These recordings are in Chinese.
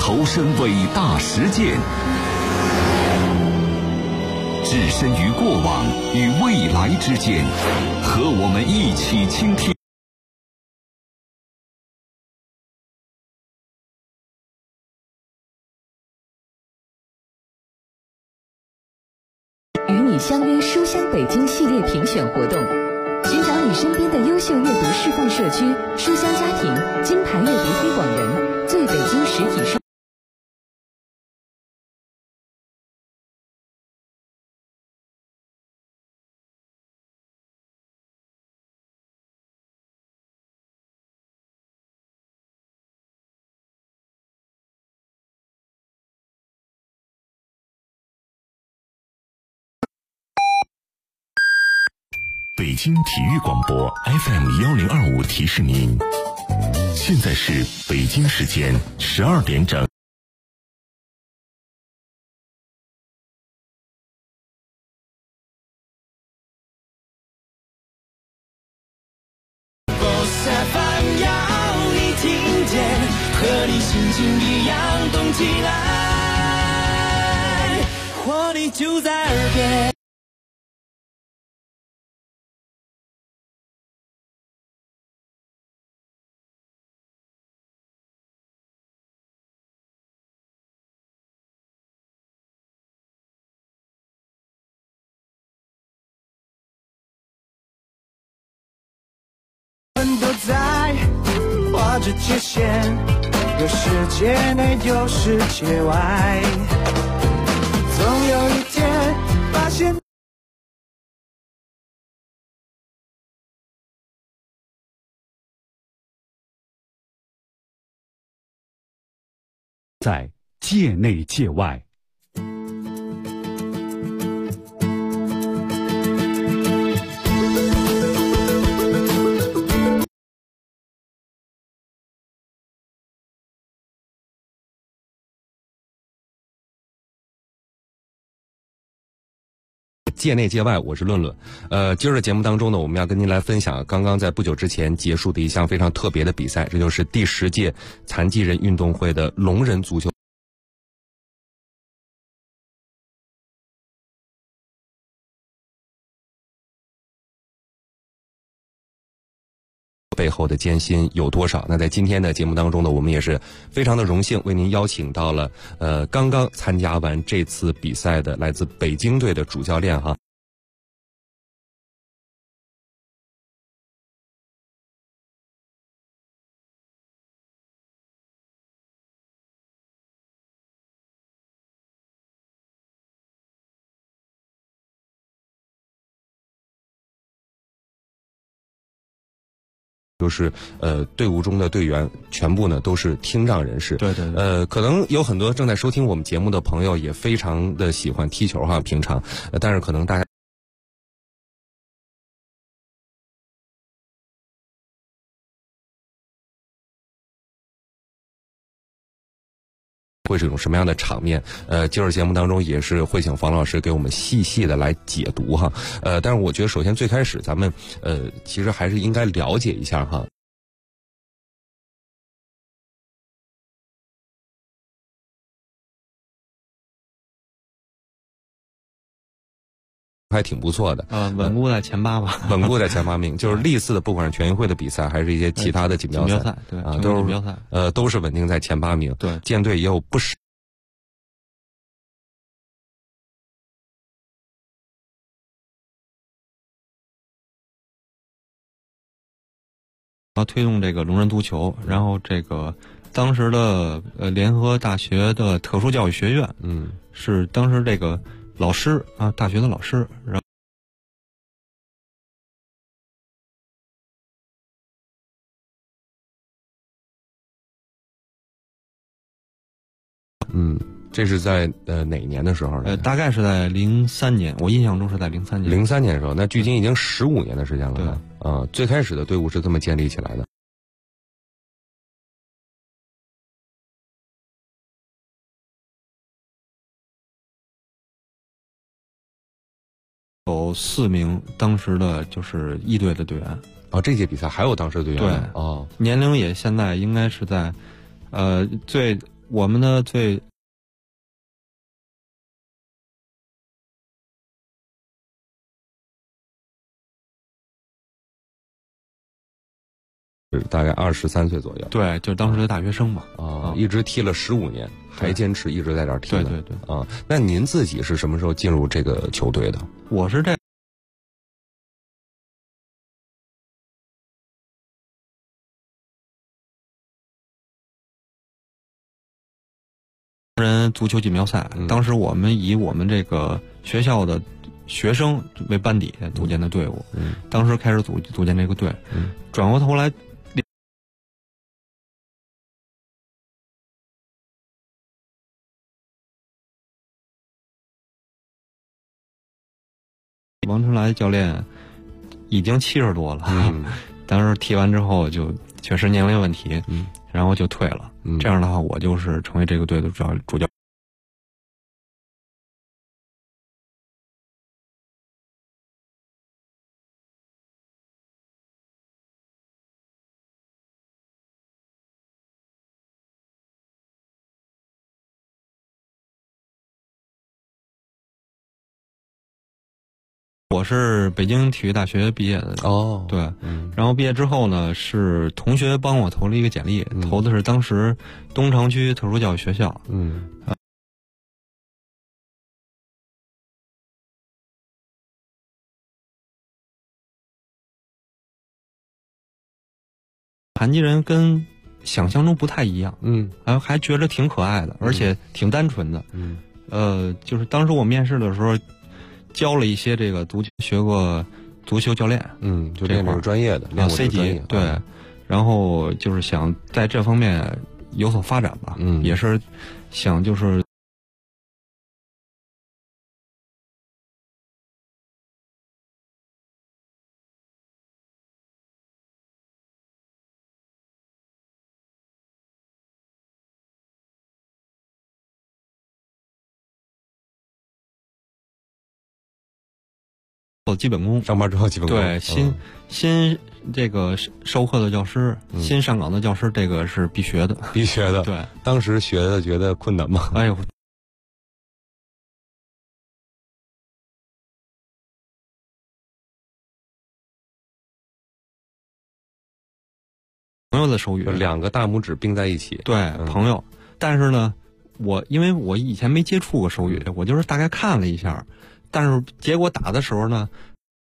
投身伟大实践，置身于过往与未来之间，和我们一起倾听与你相约书香北京系列评选活动，寻找你身边的优秀阅读示范社区、书香家庭、金牌阅读推广人、最北京实体书。 北京体育广播 FM1025 提示您，现在是北京时间12点整。 要你听见，和你心情一样动起来，活力就在耳边。都在画着界限，有世界内有世界外，总有一天发现在界内界外。 界内界外，我是论论。今儿的节目当中呢，我们要跟您来分享刚刚在不久之前结束的一项非常特别的比赛，这就是第10届残疾人运动会的聋人足球背后的艰辛有多少。那在今天的节目当中呢，我们也是非常的荣幸为您邀请到了刚刚参加完这次比赛的来自北京队的主教练哈。就是队伍中的队员全部呢都是听障人士。 对对对。 可能有很多正在收听我们节目的朋友也非常的喜欢踢球哈，平常，但是可能大家会是一种什么样的场面？今儿节目当中也是会请房老师给我们细细的来解读哈。但是我觉得首先最开始咱们其实还是应该了解一下哈。还挺不错的， 稳固在前8吧， 稳固在前8名，就是历次的不管是全运会的比赛，还是一些其他的锦标赛， 对啊，都是都是稳定在前8名。 对， 舰队也有不少。 要推动这个聋人足球，然后这个当时的联合大学的特殊教育学院，是当时这个老师啊，大学的老师，然后这是在哪一年的时候呢？ 大概是在03年，我印象中是在03年。 03年的时候，那距今已经15年的时间了。对，最开始的队伍是这么建立起来的。 有4名当时的就是一队的队员。 哦，这届比赛还有当时的队员？ 对， 哦， 年龄也现在应该是在，最我们的最大概23岁左右。 对，就当时的大学生嘛。 一直踢了15年，还坚持一直在这儿踢呢。 对对对。 那您自己是什么时候进入这个球队的？ 我是人足球锦标赛，当时我们以我们这个学校的学生为班底组建的队伍，当时开始组建这个队，转过头来。王春来教练已经70多了，当时踢完之后就确实年龄问题，然后就退了。这样的话，我就是成为这个队的主教。我是北京体育大学毕业的对，然后毕业之后呢，是同学帮我投了一个简历，投的是当时东城区特殊教育学校，残疾人跟想象中不太一样，还觉得挺可爱的，而且挺单纯的，就是当时我面试的时候。教了一些这个学过足球教练， 就练这个专业的，练 C 级，对，然后就是想在这方面有所发展吧，也是想就是基本功， 上班之后基本功。 对，新这个授课的教师，新上岗的教师，这个是必学的， 必学的。 对， 当时学的觉得困难吗？ 哎呦，朋友的手语 ，2个大拇指并在一起。 对，朋友。但是呢，因为我以前没接触过手语，我就是大概看了一下。但是结果打的时候呢，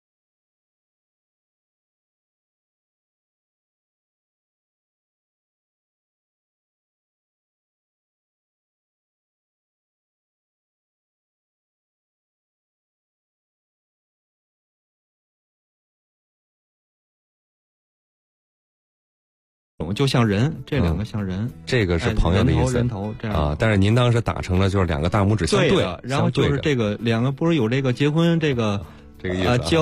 就像人，这2个像人， 这个是朋友的意思， 人头这样但是您当时打成了就是2个大拇指相对， 然后就是这个2个不是有这个结婚这个意思交。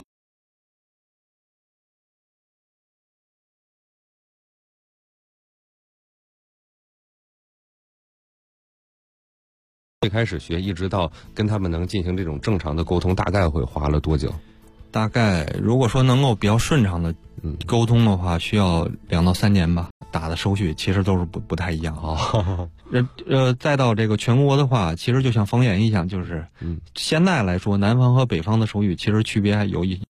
最开始学一直到跟他们能进行这种正常的沟通，大概会花了多久？ 大概如果说能够比较顺畅的沟通的话，需要2到3年吧。打的手续其实都是不太一样。再到这个全国的话，其实就像方言一样，就是现在来说，南方和北方的手语其实区别还有一。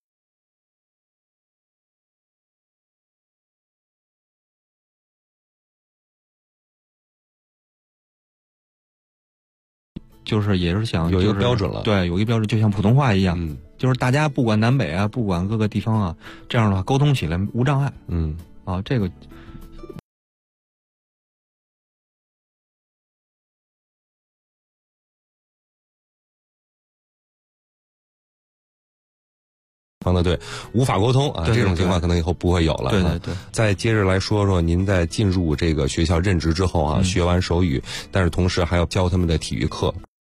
就是也是想有一个标准了， 对，有一个标准，就像普通话一样，就是大家不管南北啊，不管各个地方啊，这样的话沟通起来无障碍。这个方的对，无法沟通啊，这种情况可能以后不会有了。 对对对。 再接着来说说您在进入这个学校任职之后学完手语，但是同时还要教他们的体育课。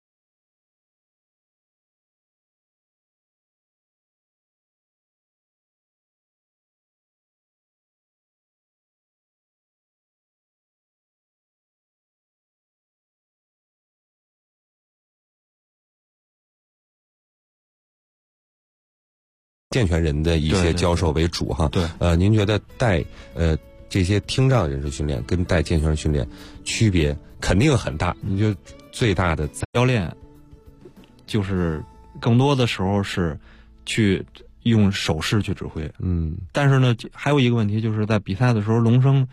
健全人的一些教授为主哈。 对。 您觉得带这些听障人士训练跟带健全人训练区别肯定很大。你就最大的教练，就是更多的时候是去用手势去指挥。但是呢，还有一个问题就是在比赛的时候，龙人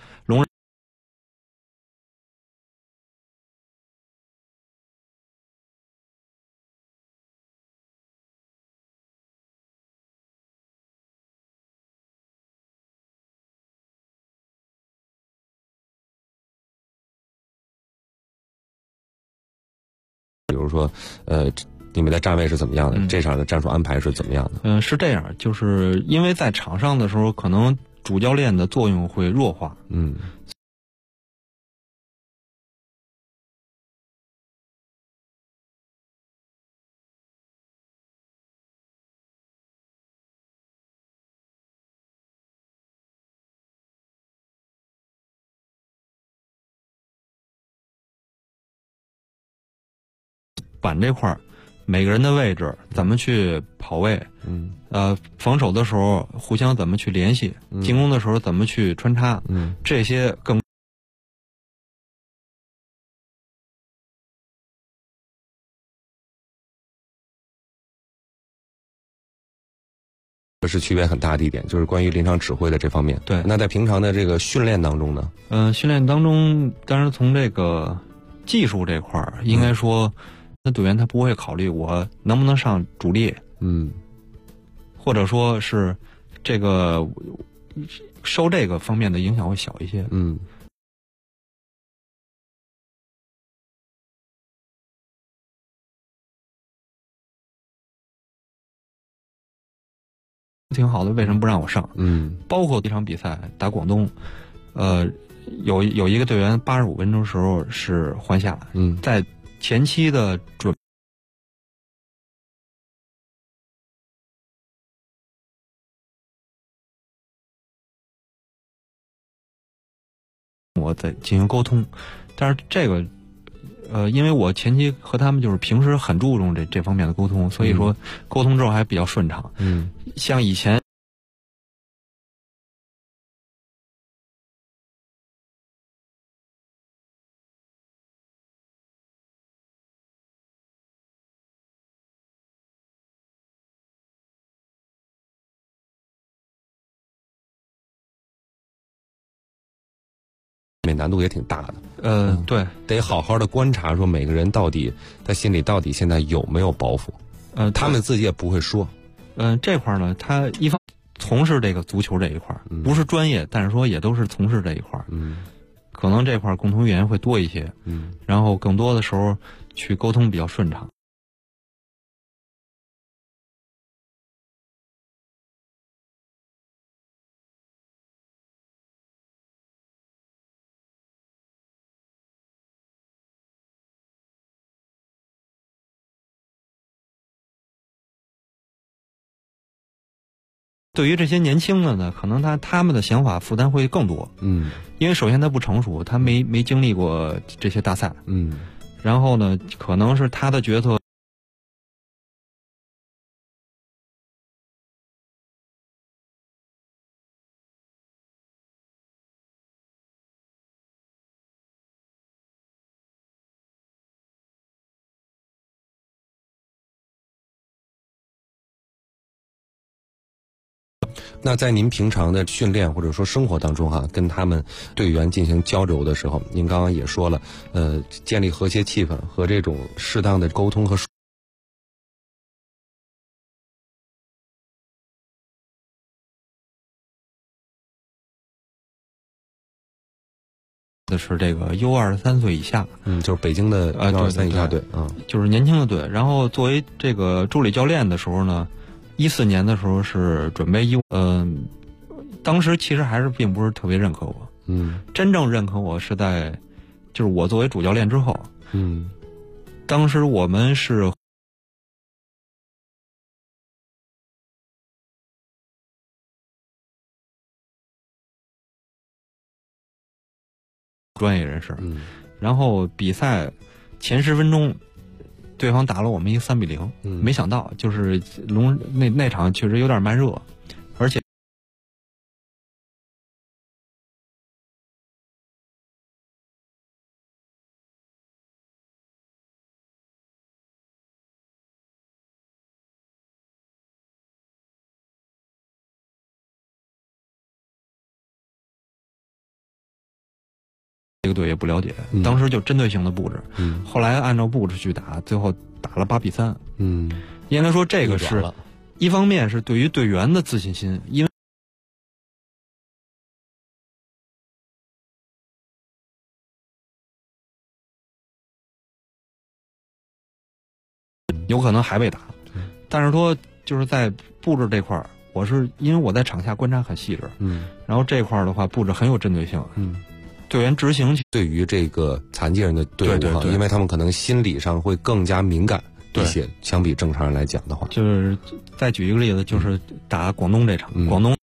比如说，你们的站位是怎么样的？这场的战术安排是怎么样的？ 是这样，就是因为在场上的时候，可能主教练的作用会弱化。板这块儿，每个人的位置怎么去跑位？防守的时候互相怎么去联系？进攻的时候怎么去穿插？这些更这是区别很大的一点，就是关于临场指挥的这方面。 对， 那在平常的这个训练当中呢？ 训练当中，当然从这个技术这块儿，应该说，那队员他不会考虑我能不能上主力，或者说是这个受这个方面的影响会小一些。挺好的，为什么不让我上？包括一场比赛打广东，有一个队员85分钟时候是换下，在前期的准。我在进行沟通，但是这个，因为我前期和他们就是平时很注重这方面的沟通，所以说沟通之后还比较顺畅。像以前难度也挺大的。 对， 得好好的观察，说每个人到底他心里到底现在有没有包袱。他们自己也不会说。 这块呢，他一方从事这个足球这一块，不是专业，但是说也都是从事这一块。可能这块共同语言会多一些。然后更多的时候去沟通比较顺畅。对于这些年轻的呢，可能他们的想法负担会更多。因为首先他不成熟，他没经历过这些大赛。然后呢，可能是他的角色。 那在您平常的训练或者说生活当中跟他们队员进行交流的时候，您刚刚也说了，建立和谐气氛和这种适当的沟通和的是这个 U23岁以下， 就是北京的 U23以下队， 就是年轻的队。然后作为这个助理教练的时候呢，14年的时候是准备当时其实还是并不是特别认可我。真正认可我是在就是我作为主教练之后。当时我们是专业人士。然后比赛前10分钟对方打了我们一个3-0。没想到就是那场确实有点慢热，而且个队也不了解，当时就针对性的布置，后来按照布置去打，最后打了8-3。应该说这个是一方面是对于队员的自信心，因为有可能还被打，但是说就是在布置这块儿，因为我在场下观察很细致，然后这块儿的话布置很有针对性，队员执行对于这个残疾人的队伍，对，因为他们可能心理上会更加敏感一些，相比正常人来讲的话， 就是再举一个例子，就是打广东这场，广东。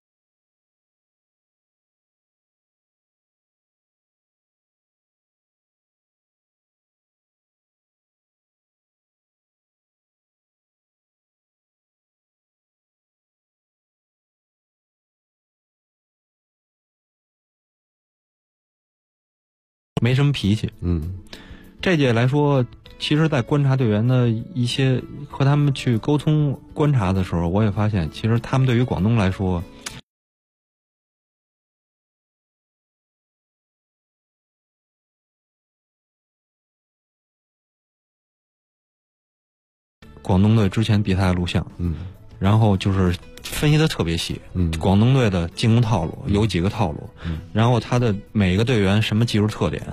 没什么脾气，这届来说，其实在观察队员的一些和他们去沟通观察的时候，我也发现，其实他们对于广东来说，广东队之前比赛的录像，然后就是分析的特别细，广东队的进攻套路有几个套路，然后他的每个队员什么技术特点。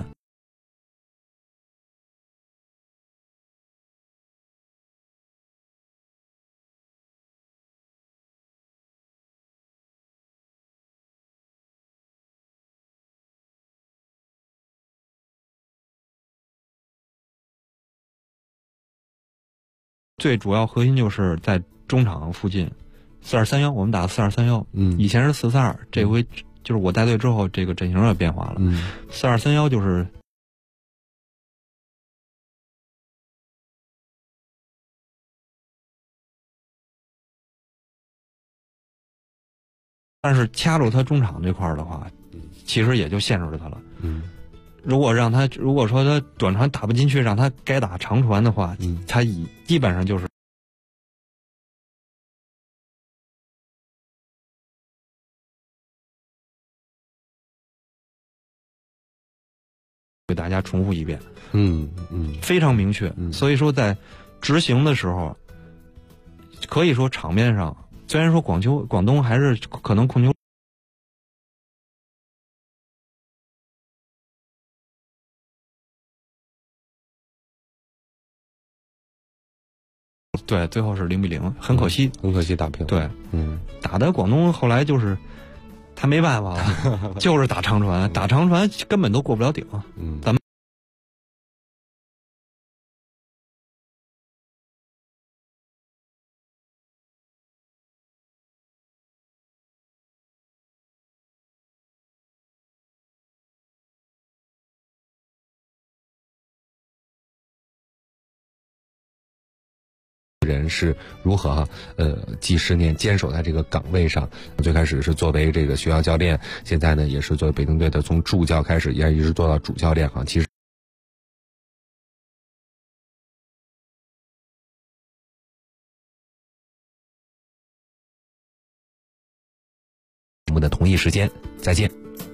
最主要核心就是在中场附近，4231，我们打4231，以前是442，这回就是我带队之后，这个阵型也变化了，4231就是但是掐住他中场这块的话，其实也就限制了他了。如果说他短传打不进去，让他该打长传的话，他基本上就是给大家重复一遍。非常明确。所以说在执行的时候，可以说场面上虽然说广东还是可能控球。对，最后是0-0，很可惜， 打平。 对，打的广东后来就是他没办法了，就是打长传，打长传根本都过不了顶。咱们人是如何几十年坚守在这个岗位上。最开始是作为这个学校教练，现在呢也是作为北京队的从助教开始，也一直做到主教练。其实我们的同一时间再见。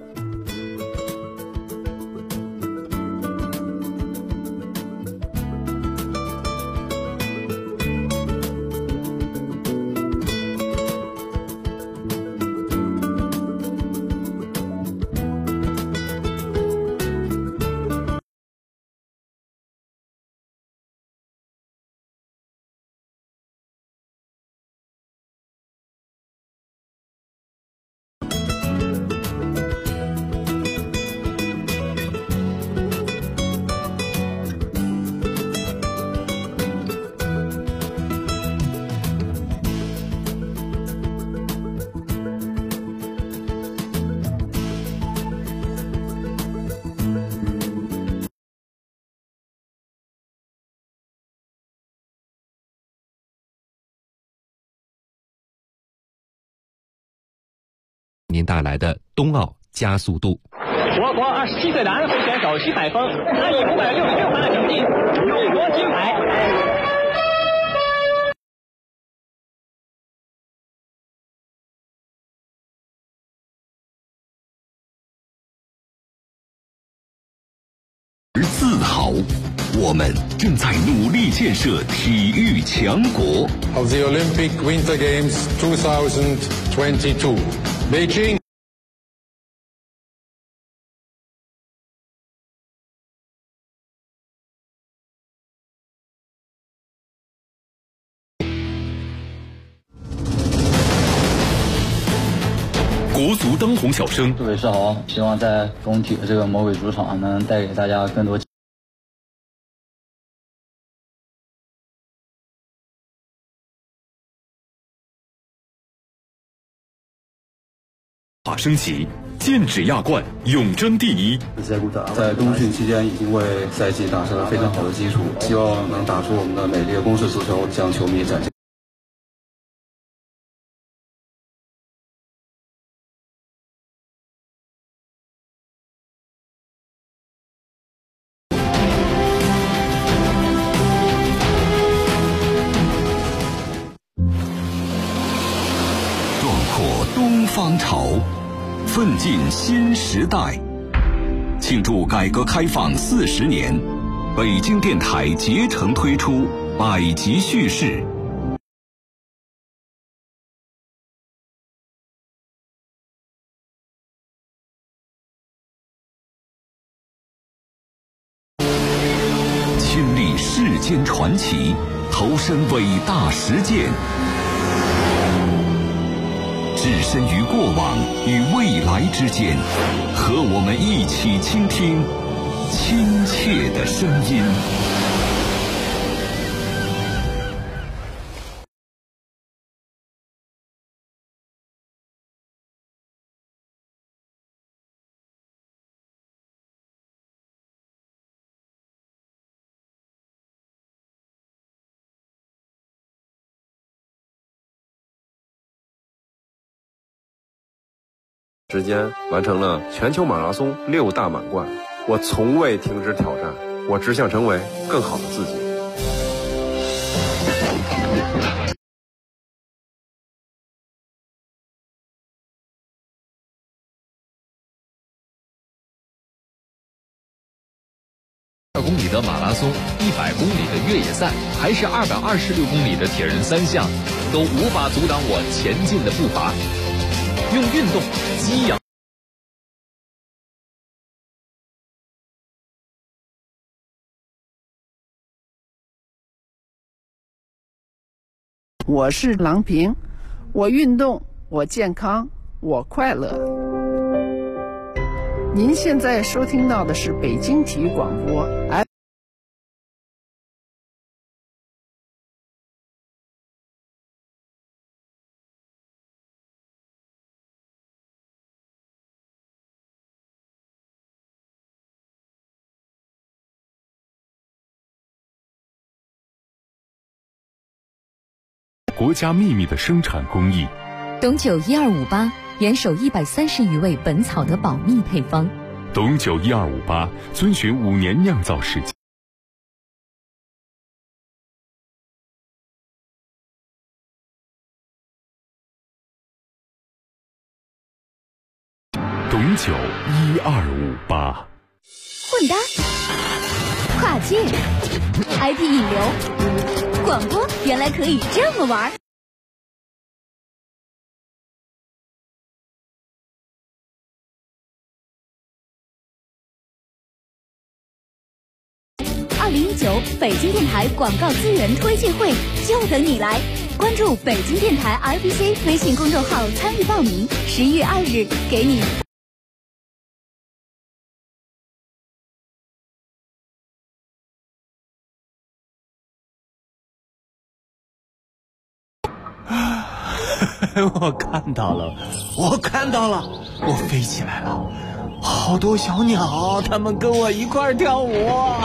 您带来的冬奥加速度。 我国27岁的安徽选手徐海峰，他以566分的成绩勇夺金牌。 豪，我们正在努力建设体育强国。 Of the Olympic Winter Games 2022, Beijing. 国足当红小生， 各位是好，希望在中体的这个魔鬼主场能带给大家更多。 马升级，剑指亚冠，永争第一。 在冬训期间已经为赛季打下了非常好的基础，希望能打出我们的美丽的攻势足球，向球迷展现。 东方潮，奋进新时代。庆祝改革开放40年，北京电台竭诚推出百集叙事。亲历世间传奇，投身伟大实践。 置身于过往与未来之间，和我们一起倾听亲切的声音。 时间完成了全球马拉松6大满贯，我从未停止挑战，我只想成为更好的自己。 2公里的马拉松、100公里的越野赛，还是226公里的铁人3项，都无法阻挡我前进的步伐。 用运动激扬。 我是郎平，我运动，我健康，我快乐。您现在收听到的是北京体育广播。 国家秘密的生产工艺。 董酒1258严守130余味本草的保密配方。 董酒1258遵循5年酿造时间。董酒1258。 混搭、跨界、IP 引流。 广播原来可以这么玩！2019北京电台广告资源推介会就等你来！关注北京电台 RBC 微信公众号参与报名，11月2日给你。 我看到了，我看到了，我飞起来了，好多小鸟，它们跟我一块儿跳舞。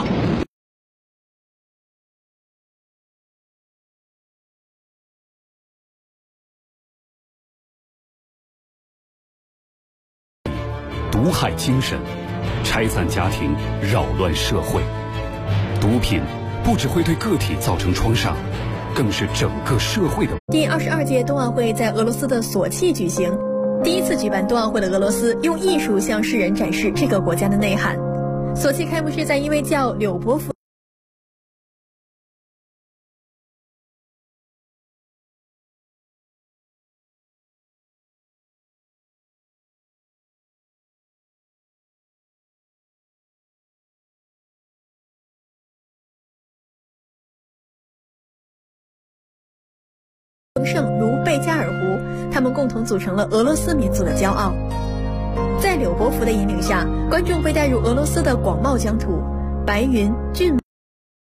毒害精神，拆散家庭，扰乱社会。毒品不只会对个体造成创伤，更是整个社会的。 第22届冬奥会在俄罗斯的索契举行。第一次举办冬奥会的俄罗斯用艺术向世人展示这个国家的内涵。 索契开幕式在一位叫柳伯福盛如贝加尔湖，他们共同组成了俄罗斯民族的骄傲。在柳伯福的引领下，观众被带入俄罗斯的广袤疆土，白云、骏马。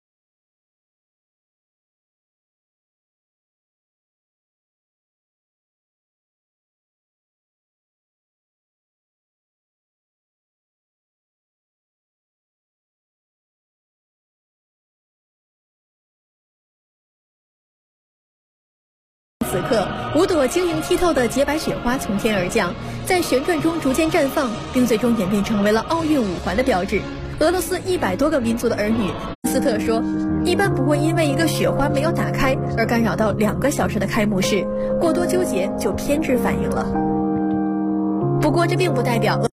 此刻，5朵晶莹剔透的洁白雪花从天而降，在旋转中逐渐绽放，并最终演变成为了奥运5环的标志。俄罗斯100多个民族的儿女，斯特说，一般不会因为一个雪花没有打开而干扰到2个小时的开幕式，过多纠结就偏执反应了。不过这并不代表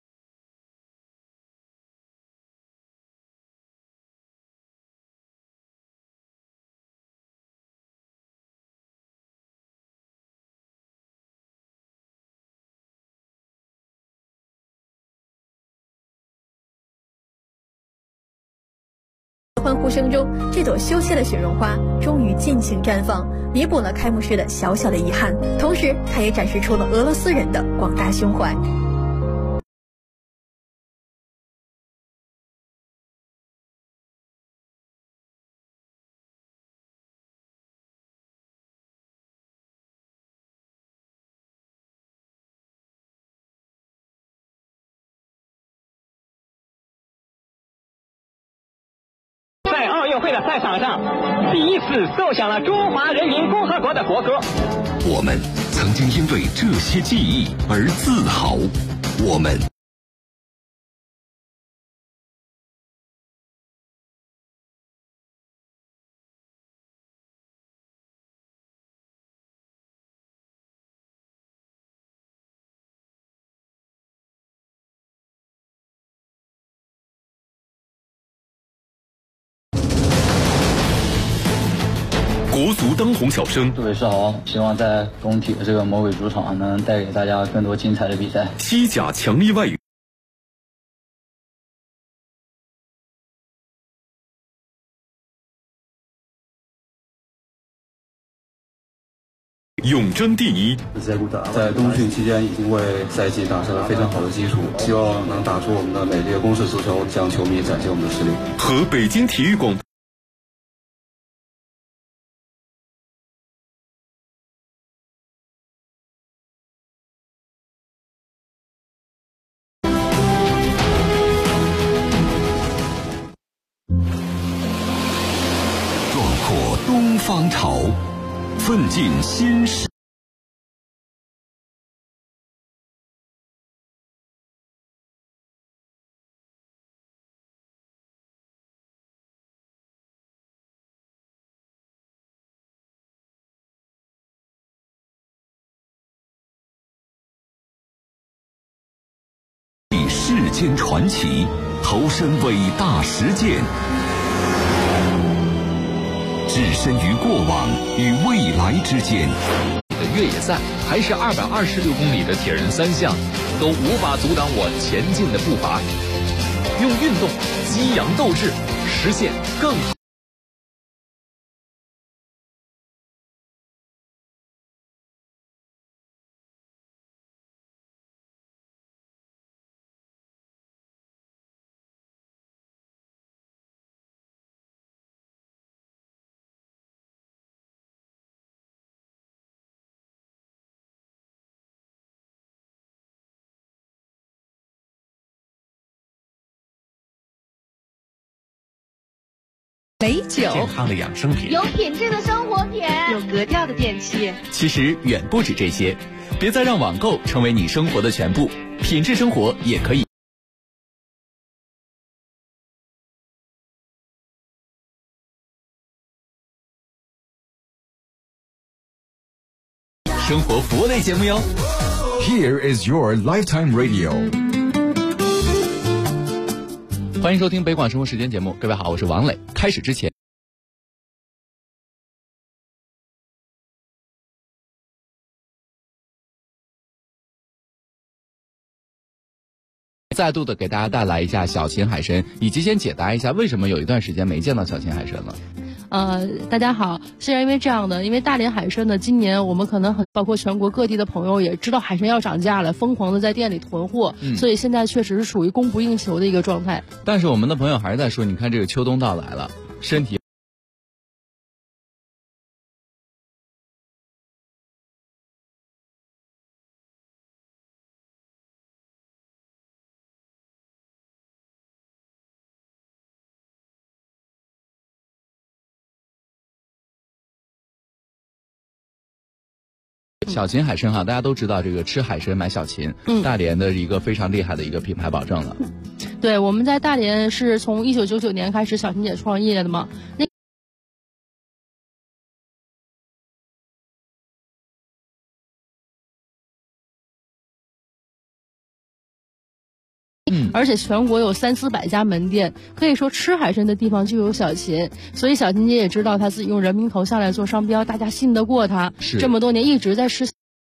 欢呼声中，这朵羞怯的雪绒花终于尽情绽放，弥补了开幕式的小小的遗憾，同时它也展示出了俄罗斯人的广大胸怀。 在奥运会的赛场上，第一次奏响了中华人民共和国的国歌。 我们曾经因为这些记忆而自豪。我们国足当红小生， 各位是好，希望在工体的这个魔鬼主场能带给大家更多精彩的比赛。 西甲强力外援永争第一。 在冬训期间已经为赛季打下了非常好的基础，希望能打出我们的美丽的攻势足球，向球迷展现我们的实力。 和北京体育广播东方潮，奋进新时。世间传奇，投身伟大实践。置身于过往与未来之间， 的越野赛还是226公里的铁人3项，都无法阻挡我前进的步伐。用运动激扬斗志，实现更好。 美酒， 健康的养生品， 有品质的生活品， 有格调的电器。 其实远不止这些，别再让网购成为你生活的全部，品质生活也可以。生活服务类节目哟。 Here is your Lifetime Radio。 欢迎收听北广生活时间节目，各位好，我是王磊。开始之前，再度的给大家带来一下小秦海参，以及先解答一下为什么有一段时间没见到小秦海参了。 大家好，是因为这样的，因为大连海参呢，今年我们可能包括全国各地的朋友也知道海参要涨价了，疯狂的在店里囤货，所以现在确实是属于供不应求的一个状态。 但是我们的朋友还是在说，你看这个秋冬到来了，身体小秦海参哈，大家都知道这个吃海参买小秦，大连的一个非常厉害的一个品牌保证了。 对，我们在大连是从1999年开始小秦姐创业的嘛，而且全国有300-400家门店，可以说吃海参的地方就有小秦，所以小秦姐也知道她自己用人民头像来做商标，大家信得过她，这么多年一直在吃。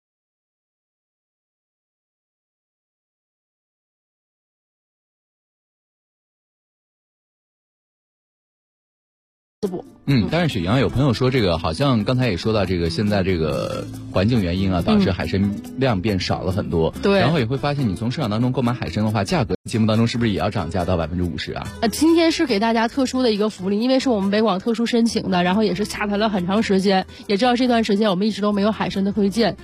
但是雪阳有朋友说，这个好像刚才也说到，这个现在这个环境原因啊，导致海参量变少了很多。对，然后也会发现，你从市场当中购买海参的话，价格节目当中是不是也要涨价到50%啊？ 今天是给大家特殊的一个福利，因为是我们北广特殊申请的，然后也是洽谈了很长时间，也知道这段时间我们一直都没有海参的推荐。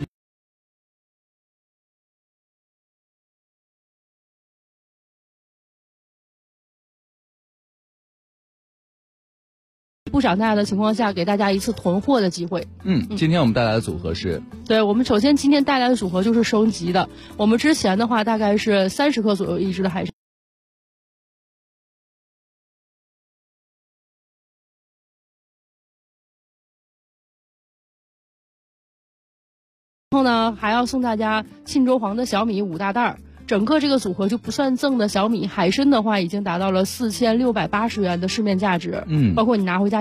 不涨价的情况下，给大家一次囤货的机会。 今天我们带来的组合是， 对，我们首先今天带来的组合就是升级的。我们之前的话大概是30克左右一只的海参。然后呢，还要送大家沁州黄的小米5大袋，整个这个组合就不算赠的小米海参的话，已经达到了4680元的市面价值。包括你拿回家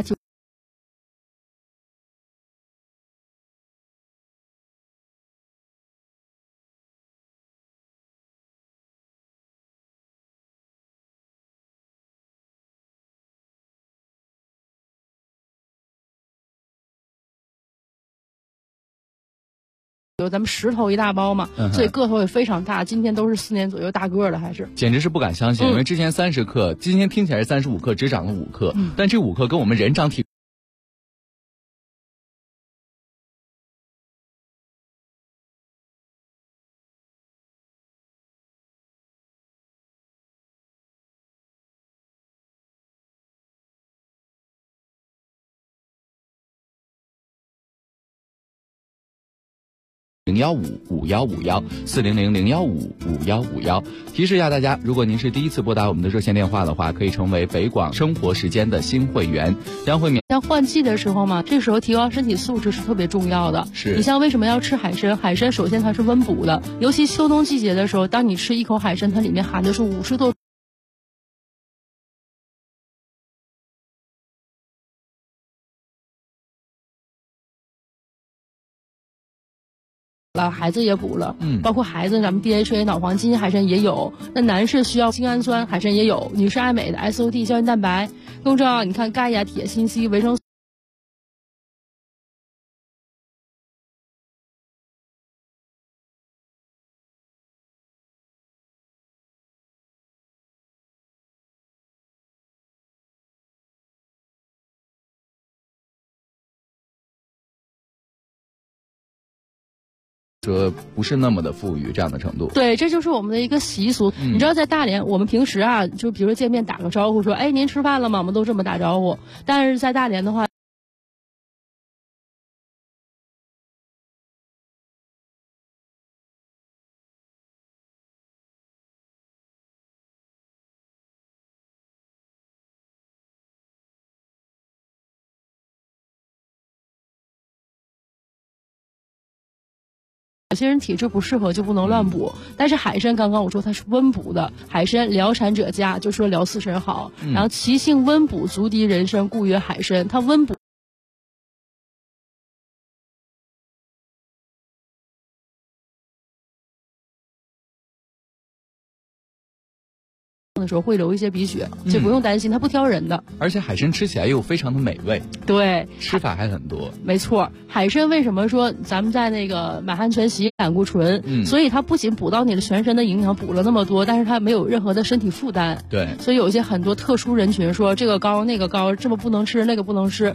有咱们10头一大包嘛，所以个头也非常大。今天都是4年左右大个的，还是简直是不敢相信，因为之前30克，今天听起来是35克，只涨了5克，但这5克跟我们人长体01551514000155151。提示一下大家，如果您是第一次拨打我们的热线电话的话，可以成为北广生活时间的新会员，将会免。 像换季的时候嘛，这时候提高身体素质是特别重要的。你像为什么要吃海参？海参首先它是温补的，尤其秋冬季节的时候，当你吃一口海参，它里面含的是50多。孩子也补了，包括孩子咱们 DHA 脑黄金海参也有，那男士需要精氨酸海参也有，女士爱美的 SOD 胶原蛋白，更重要你看钙呀、铁、锌、硒、维生素。 说不是那么的富裕这样的程度。 对，这就是我们的一个习俗。你知道在大连，我们平时啊，就比如说见面打个招呼，说哎您吃饭了吗？我们都这么打招呼。但是在大连的话， 些人体质不适合就不能乱补。但是海参刚刚我说它是温补的，海参疗产者佳，就说疗四神好。然后其性温补，足敌人参，故曰海参。它温补的时候会流一些鼻血，这不用担心，它不挑人的。 而且海参吃起来又非常的美味， 对， 吃法还很多。 没错，海参为什么说咱们在那个满汉全席胆固醇，所以它不仅补到你的全身的营养，补了那么多，但是它没有任何的身体负担。 对， 所以有一些很多特殊人群说这个高那个高，这么不能吃那个不能吃。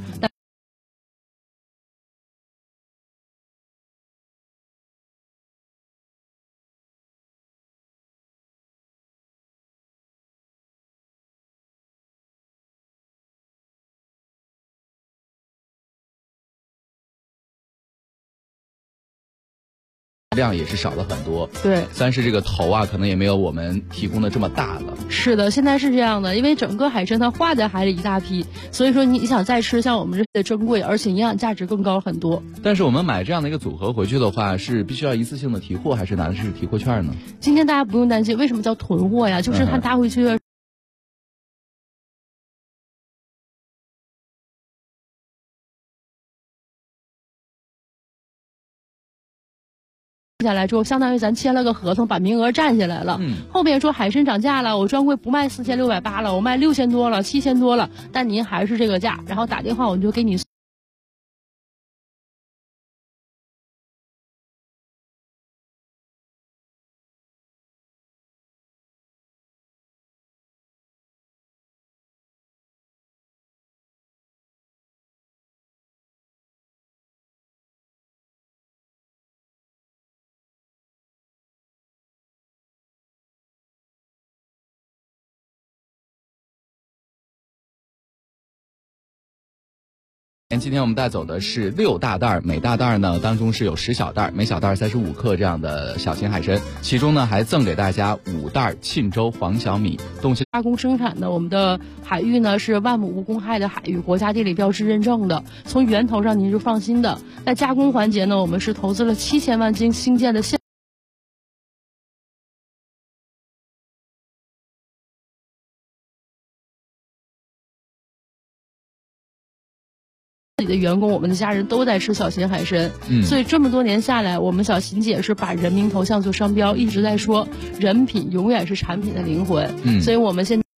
量也是少了很多， 对， 但是这个头啊，可能也没有我们提供的这么大了。 是的，现在是这样的，因为整个海参它化在海里一大批，所以说你想再吃，像我们这些珍贵，而且营养价值更高很多。 但是我们买这样的一个组合回去的话，是必须要一次性的提货，还是拿的是提货券呢？ 今天大家不用担心，为什么叫囤货呀？就是它搭回去。下来之后，相当于咱签了个合同，把名额占下来了。后面说海参涨价了，我专柜不卖4680了，我卖6000多了，7000多了，但您还是这个价，然后打电话我们就给你。 今天我们带走的是6大袋，每大袋呢当中是有10小袋，每小袋35克这样的小型海参，其中呢还赠给大家5袋沁州黄小米。 加工生产的我们的海域呢是万亩无公害的海域，国家地理标志认证的，从源头上您是放心的。在加工环节呢，我们是投资了7000万经兴建的自己的员工，我们的家人都在吃小型海参，所以这么多年下来，我们小邢姐是把人民头像做商标，一直在说人品永远是产品的灵魂，所以我们现在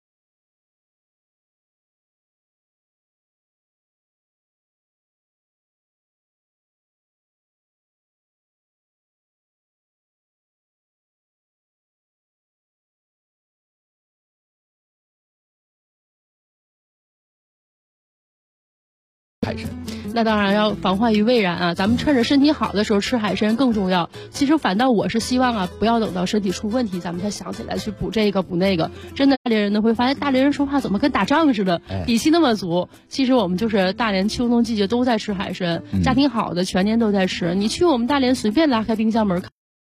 海参， 那当然要防患于未然啊！咱们趁着身体好的时候吃海参更重要。其实反倒我是希望啊，不要等到身体出问题，咱们才想起来去补这个补那个。真的，大连人呢会发现大连人说话怎么跟打仗似的，底气那么足。其实我们就是大连秋冬季节都在吃海参，家庭好的全年都在吃。你去我们大连随便拉开冰箱门看。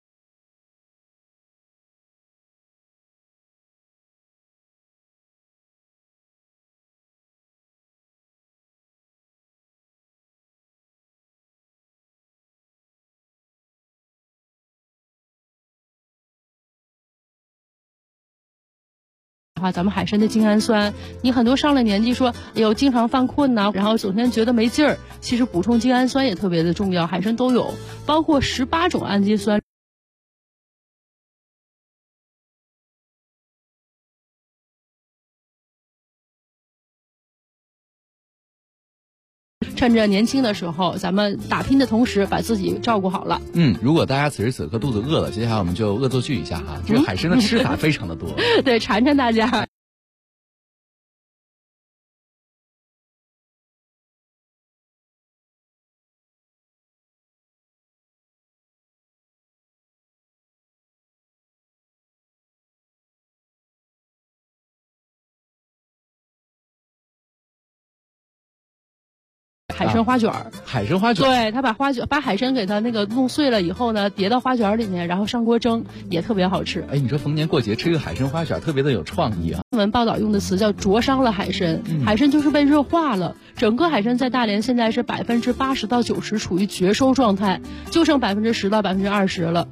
咱们海参的精氨酸，你很多上了年纪说，哎呦经常犯困呐，然后整天觉得没劲儿，其实补充精氨酸也特别的重要，海参都有，包括18种氨基酸。趁着年轻的时候，咱们打拼的同时把自己照顾好了。 如果大家此时此刻肚子饿了，接下来我们就恶作剧一下哈，这个海参的吃法非常的多。 对，馋馋大家。 海参花卷。 海参花卷， 对，他把海参给它那个弄碎了以后呢，叠到花卷里面，然后上锅蒸，也特别好吃。 哎，你说逢年过节吃一个海参花卷，特别的有创意啊。 新闻报道用的词叫灼伤了海参，海参就是被热化了。整个海参在大连现在是80%到90%处于绝收状态，就剩10%到20%了。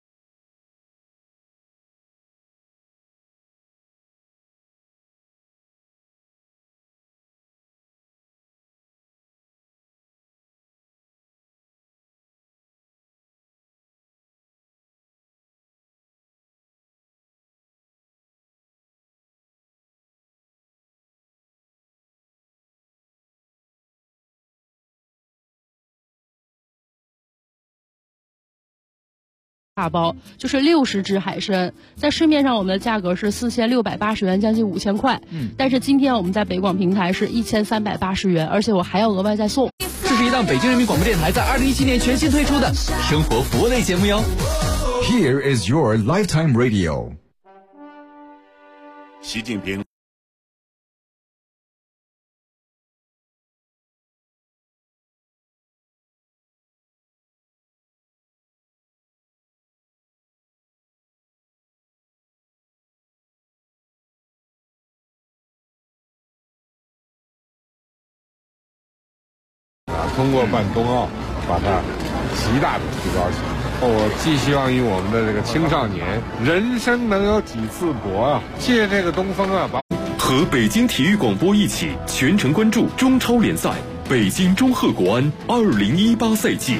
大包就是60只海参，在市面上我们的价格是4680元，将近5000块。但是今天我们在北广平台是1380元，而且我还要额外再送。 这是一档北京人民广播电台在2017年全新推出的生活服务类节目哟。 Here is your lifetime radio。 习近平。 通过办冬奥，把它极大的提高起来。我寄希望于我们的这个青少年，人生能有几次搏啊！借这个东风啊， 和北京体育广播一起全程关注中超联赛北京中赫国安2018赛季。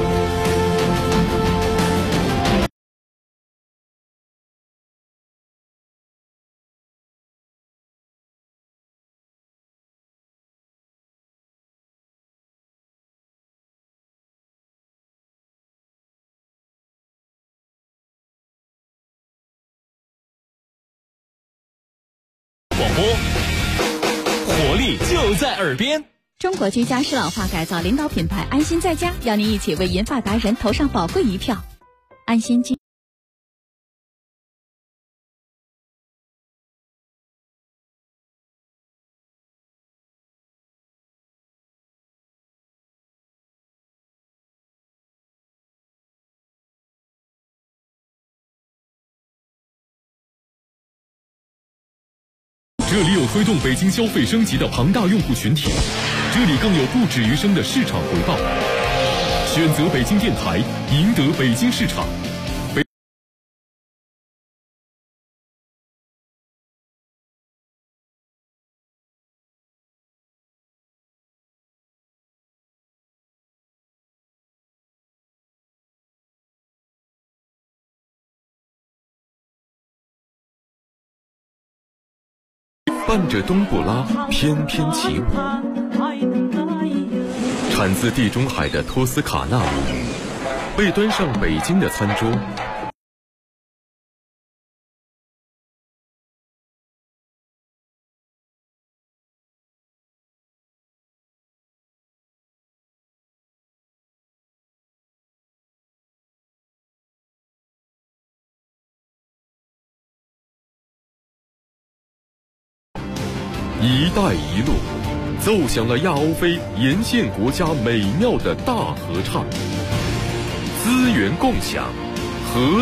广播，活力就在耳边。 中国居家适老化改造领导品牌安心在家，邀您一起为银发达人投上宝贵一票。安心居。 这里有推动北京消费升级的庞大用户群体，这里更有不止余生的市场回报。选择北京电台，赢得北京市场。伴着冬不拉翩翩起舞，产自地中海的托斯卡纳被端上北京的餐桌。一带一路奏响了亚欧非沿线国家美妙的大合唱，资源共享，合